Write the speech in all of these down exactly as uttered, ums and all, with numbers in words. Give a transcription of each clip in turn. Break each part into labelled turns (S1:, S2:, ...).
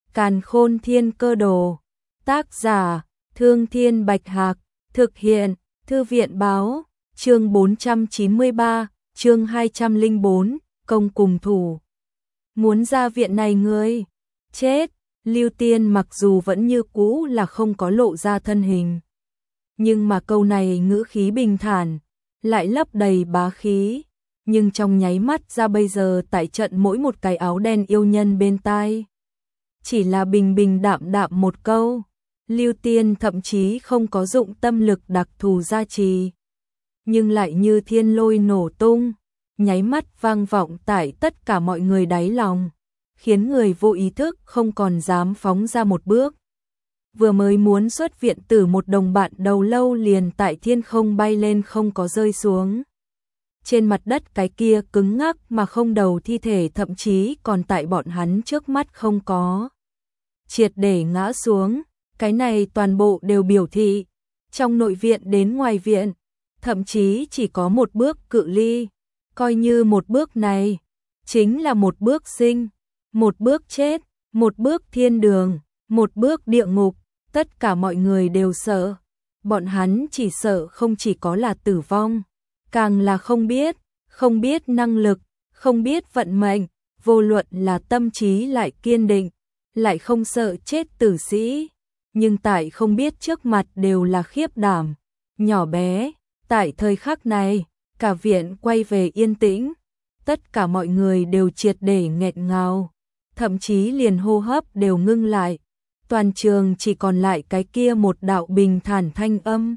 S1: Càn Khôn Thiên Cơ Đồ. Tác giả: Thương Thiên Bạch Hạc. Thực hiện: Thư viện Báo. Chương bốn trăm chín mươi ba, chương hai trăm lẻ bốn, công cùng thủ. Muốn ra viện này ngươi chết. Lưu Tiên mặc dù vẫn như cũ là không có lộ ra thân hình, nhưng mà câu này ngữ khí bình thản, lại lấp đầy bá khí, nhưng trong nháy mắt ra bây giờ tại trận mỗi một cái áo đen yêu nhân bên tai. Chỉ là bình bình đạm đạm một câu, Lưu Tiên thậm chí không có dụng tâm lực đặc thù gia trì, nhưng lại như thiên lôi nổ tung, nháy mắt vang vọng tại tất cả mọi người đáy lòng, khiến người vô ý thức không còn dám phóng ra một bước. Vừa mới muốn xuất viện tử một đồng bạn đầu lâu liền tại thiên không bay lên không có rơi xuống. Trên mặt đất cái kia cứng ngắc mà không đầu thi thể thậm chí còn tại bọn hắn trước mắt không có triệt để ngã xuống. Cái này toàn bộ đều biểu thị, trong nội viện đến ngoài viện, thậm chí chỉ có một bước cự ly, coi như một bước này, chính là một bước sinh, một bước chết, một bước thiên đường, một bước địa ngục, tất cả mọi người đều sợ. Bọn hắn chỉ sợ không chỉ có là tử vong, càng là không biết, không biết năng lực, không biết vận mệnh, vô luận là tâm trí lại kiên định, lại không sợ chết tử sĩ. Nhưng tại không biết trước mặt đều là khiếp đảm, nhỏ bé. Tại thời khắc này, cả viện quay về yên tĩnh, tất cả mọi người đều triệt để nghẹn ngào, thậm chí liền hô hấp đều ngưng lại, toàn trường chỉ còn lại cái kia một đạo bình thản thanh âm.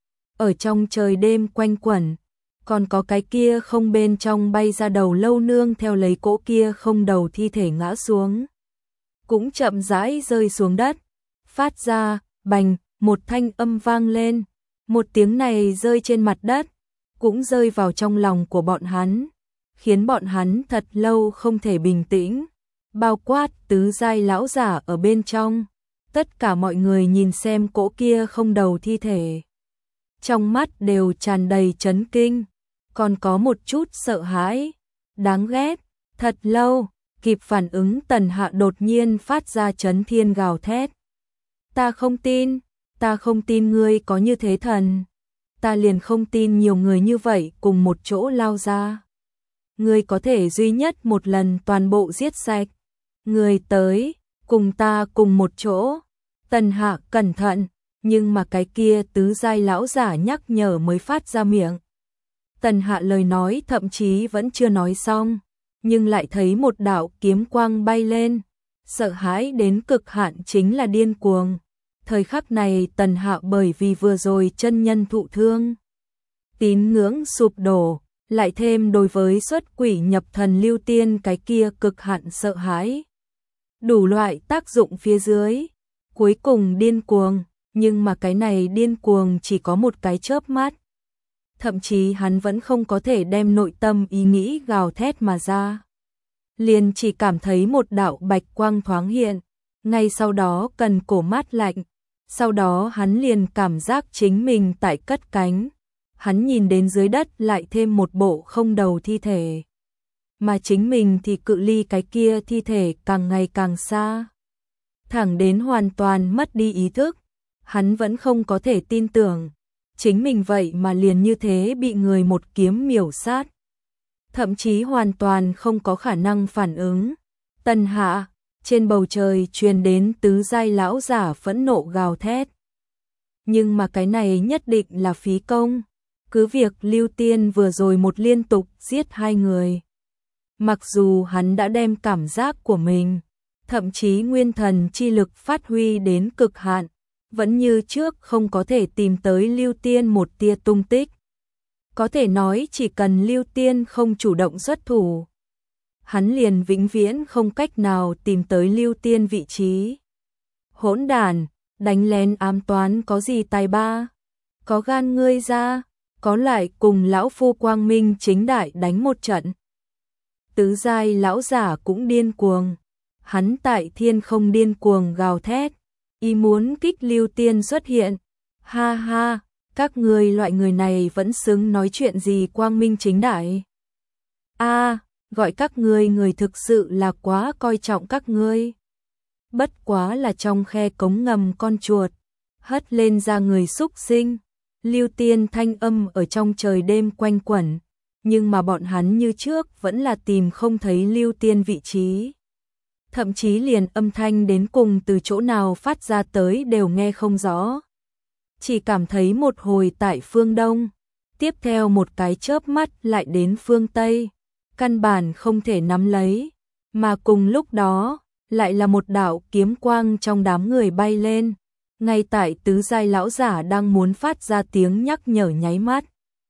S1: Ở trong trời đêm quanh quẩn, còn có cái kia không bên trong bay ra đầu lâu nương theo lấy cỗ kia không đầu thi thể ngã xuống, cũng chậm rãi rơi xuống đất. Phát ra, bành, một thanh âm vang lên, một tiếng này rơi trên mặt đất, cũng rơi vào trong lòng của bọn hắn, khiến bọn hắn thật lâu không thể bình tĩnh, bao quát tứ giai lão giả ở bên trong. Tất cả mọi người nhìn xem cỗ kia không đầu thi thể, trong mắt đều tràn đầy chấn kinh, còn có một chút sợ hãi, đáng ghét. Thật lâu, kịp phản ứng Tần Hạ đột nhiên phát ra chấn thiên gào thét. Ta không tin, ta không tin ngươi có như thế thần. Ta liền không tin nhiều người như vậy cùng một chỗ lao ra. Ngươi có thể duy nhất một lần toàn bộ giết sạch. Ngươi tới, cùng ta cùng một chỗ. Tần Hạ cẩn thận, nhưng mà cái kia tứ giai lão giả nhắc nhở mới phát ra miệng. Tần Hạ lời nói thậm chí vẫn chưa nói xong, nhưng lại thấy một đạo kiếm quang bay lên. Sợ hãi đến cực hạn chính là điên cuồng. Thời khắc này Tần Hạ bởi vì vừa rồi chân nhân thụ thương, tín ngưỡng sụp đổ, lại thêm đối với xuất quỷ nhập thần Lưu Tiên cái kia cực hạn sợ hãi. Đủ loại tác dụng phía dưới, cuối cùng điên cuồng, nhưng mà cái này điên cuồng chỉ có một cái chớp mắt. Thậm chí hắn vẫn không có thể đem nội tâm ý nghĩ gào thét mà ra. Liền chỉ cảm thấy một đạo bạch quang thoáng hiện, ngay sau đó cần cổ mát lạnh, sau đó hắn liền cảm giác chính mình tại cất cánh. Hắn nhìn đến dưới đất lại thêm một bộ không đầu thi thể, mà chính mình thì cự ly cái kia thi thể càng ngày càng xa, thẳng đến hoàn toàn mất đi ý thức. Hắn vẫn không có thể tin tưởng, chính mình vậy mà liền như thế bị người một kiếm miểu sát. Thậm chí hoàn toàn không có khả năng phản ứng. Tần Hạ, trên bầu trời truyền đến tứ giai lão giả phẫn nộ gào thét. Nhưng mà cái này nhất định là phí công. Cứ việc Lưu Tiên vừa rồi một liên tục giết hai người. Mặc dù hắn đã đem cảm giác của mình, thậm chí nguyên thần chi lực phát huy đến cực hạn, vẫn như trước không có thể tìm tới Lưu Tiên một tia tung tích. Có thể nói chỉ cần Lưu Tiên không chủ động xuất thủ, hắn liền vĩnh viễn không cách nào tìm tới Lưu Tiên vị trí. Hỗn đản, đánh lén ám toán có gì tài ba? Có gan ngươi ra, có lại cùng lão phu quang minh chính đại đánh một trận. Tứ giai lão giả cũng điên cuồng, hắn tại thiên không điên cuồng gào thét, ý muốn kích Lưu Tiên xuất hiện. Ha ha, các ngươi loại người này vẫn xứng nói chuyện gì quang minh chính đại. A, à, gọi các ngươi người thực sự là quá coi trọng các ngươi. bất quá là trong khe cống ngầm con chuột, hất lên ra người xúc sinh. Lưu Tiên thanh âm ở trong trời đêm quanh quẩn, nhưng mà bọn hắn như trước vẫn là tìm không thấy Lưu Tiên vị trí. Thậm chí liền âm thanh đến cùng từ chỗ nào phát ra tới đều nghe không rõ. Chỉ cảm thấy một hồi tại phương Đông, tiếp theo một cái chớp mắt lại đến phương Tây, căn bản không thể nắm lấy, mà cùng lúc đó, lại là một đạo kiếm quang trong đám người bay lên, ngay tại tứ giai lão giả đang muốn phát ra tiếng nhắc nhở nháy mắt.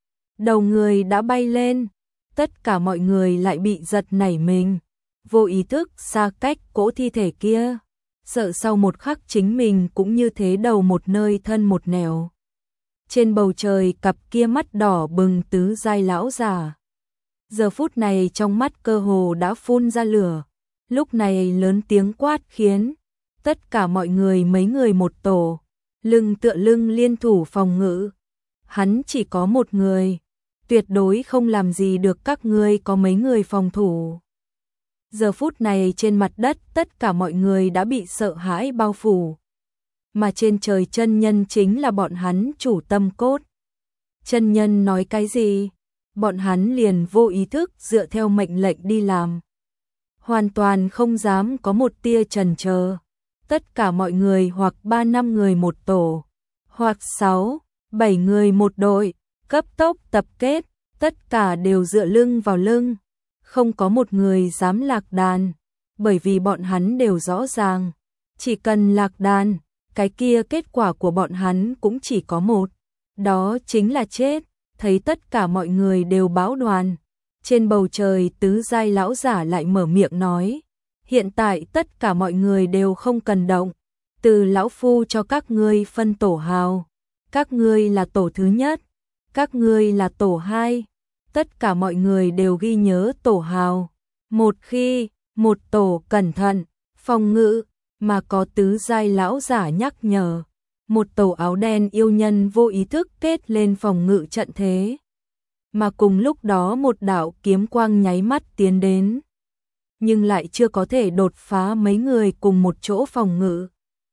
S1: Đầu người đã bay lên, tất cả mọi người lại bị giật nảy mình, vô ý thức xa cách cỗ thi thể kia, sợ sau một khắc chính mình cũng như thế đầu một nơi thân một nẻo. Trên bầu trời cặp kia mắt đỏ bừng tứ giai lão giả. Giờ phút này trong mắt cơ hồ đã phun ra lửa, lúc này lớn tiếng quát khiến tất cả mọi người mấy người một tổ, lưng tựa lưng liên thủ phòng ngự. Hắn chỉ có một người, tuyệt đối không làm gì được các ngươi có mấy người phòng thủ. Giờ phút này trên mặt đất tất cả mọi người đã bị sợ hãi bao phủ, mà trên trời chân nhân chính là bọn hắn chủ tâm cốt. Chân nhân nói cái gì, bọn hắn liền vô ý thức dựa theo mệnh lệnh đi làm, hoàn toàn không dám có một tia chần chờ. Tất cả mọi người hoặc ba năm người một tổ, hoặc sáu, bảy người một đội, cấp tốc tập kết, tất cả đều dựa lưng vào lưng, không có một người dám lạc đàn, bởi vì bọn hắn đều rõ ràng, chỉ cần lạc đàn, cái kia kết quả của bọn hắn cũng chỉ có một, đó chính là chết. Thấy tất cả mọi người đều báo đoàn, trên bầu trời tứ giai lão giả lại mở miệng nói, hiện tại tất cả mọi người đều không cần động, từ lão phu cho các ngươi phân tổ hào, các ngươi là tổ thứ nhất, các ngươi là tổ hai, tất cả mọi người đều ghi nhớ tổ hào. Một khi, một tổ cẩn thận, phòng ngự, mà có tứ giai lão giả nhắc nhở, một tổ áo đen yêu nhân vô ý thức kết lên phòng ngự trận thế. Mà cùng lúc đó một đạo kiếm quang nháy mắt tiến đến, nhưng lại chưa có thể đột phá mấy người cùng một chỗ phòng ngự.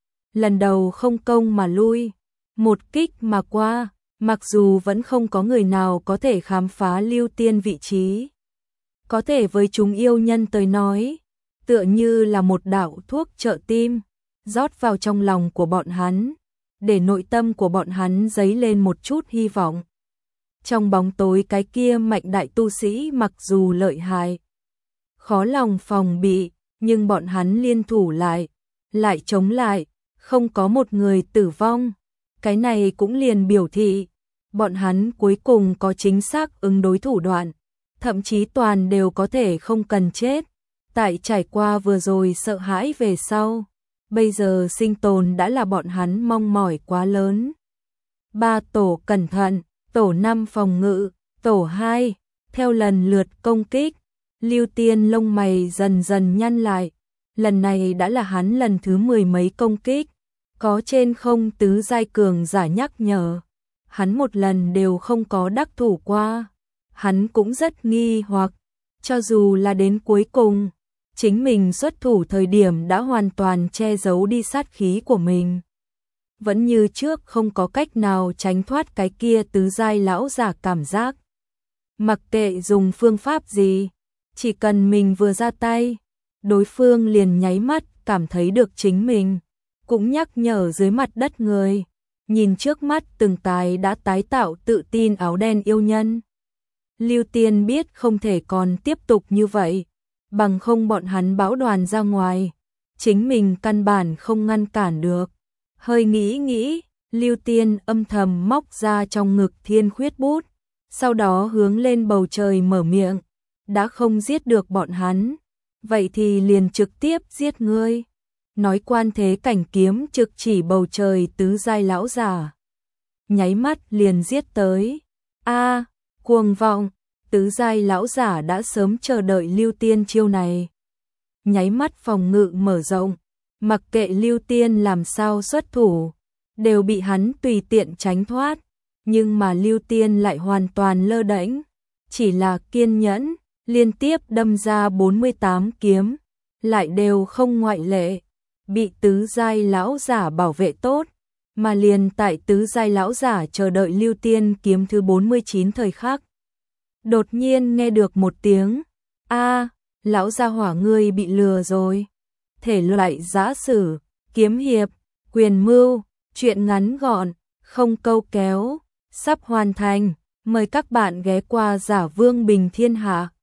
S1: Lần đầu không công mà lui, một kích mà qua, mặc dù vẫn không có người nào có thể khám phá Lưu Tiên vị trí. Có thể với chúng yêu nhân tới nói, tựa như là một đạo thuốc trợ tim, rót vào trong lòng của bọn hắn, để nội tâm của bọn hắn dấy lên một chút hy vọng. Trong bóng tối cái kia mạnh đại tu sĩ mặc dù lợi hại, khó lòng phòng bị, nhưng bọn hắn liên thủ lại, lại chống lại, không có một người tử vong. Cái này cũng liền biểu thị, bọn hắn cuối cùng có chính xác ứng đối thủ đoạn, thậm chí toàn đều có thể không cần chết. Tại trải qua vừa rồi sợ hãi về sau, bây giờ sinh tồn đã là bọn hắn mong mỏi quá lớn. Ba tổ cẩn thận, tổ năm phòng ngự, tổ hai, theo lần lượt công kích. Lưu Tiên lông mày dần dần nhăn lại, lần này đã là hắn lần thứ mười mấy công kích, có trên không tứ giai cường giả nhắc nhở, hắn một lần đều không có đắc thủ qua. Hắn cũng rất nghi hoặc, cho dù là đến cuối cùng, chính mình xuất thủ thời điểm đã hoàn toàn che giấu đi sát khí của mình, vẫn như trước không có cách nào tránh thoát cái kia tứ giai lão giả cảm giác. Mặc kệ dùng phương pháp gì, chỉ cần mình vừa ra tay, đối phương liền nháy mắt cảm thấy được chính mình, cũng nhắc nhở dưới mặt đất người, nhìn trước mắt từng tài đã tái tạo tự tin áo đen yêu nhân. Lưu Tiên biết không thể còn tiếp tục như vậy, bằng không bọn hắn báo đoàn ra ngoài, chính mình căn bản không ngăn cản được. Hơi nghĩ nghĩ, Lưu Tiên âm thầm móc ra trong ngực thiên khuyết bút, sau đó hướng lên bầu trời mở miệng, đã không giết được bọn hắn, vậy thì liền trực tiếp giết ngươi. Nói quan thế cảnh kiếm trực chỉ bầu trời tứ giai lão giả, nháy mắt liền giết tới. A, cuồng vọng, tứ giai lão giả đã sớm chờ đợi Lưu Tiên chiêu này, nháy mắt phòng ngự mở rộng, mặc kệ Lưu Tiên làm sao xuất thủ, đều bị hắn tùy tiện tránh thoát, nhưng mà Lưu Tiên lại hoàn toàn lơ đễnh, chỉ là kiên nhẫn, liên tiếp đâm ra bốn mươi tám kiếm, lại đều không ngoại lệ. bị tứ giai lão giả bảo vệ tốt, mà liền tại tứ giai lão giả chờ đợi Lưu Tiên kiếm thứ bốn mươi chín thời khắc. Đột nhiên nghe được một tiếng, a, lão gia hỏa ngươi bị lừa rồi. Thể loại giã sử, kiếm hiệp, quyền mưu, truyện ngắn gọn, không câu kéo, sắp hoàn thành, mời các bạn ghé qua Giả Vương Bình Thiên Hạ.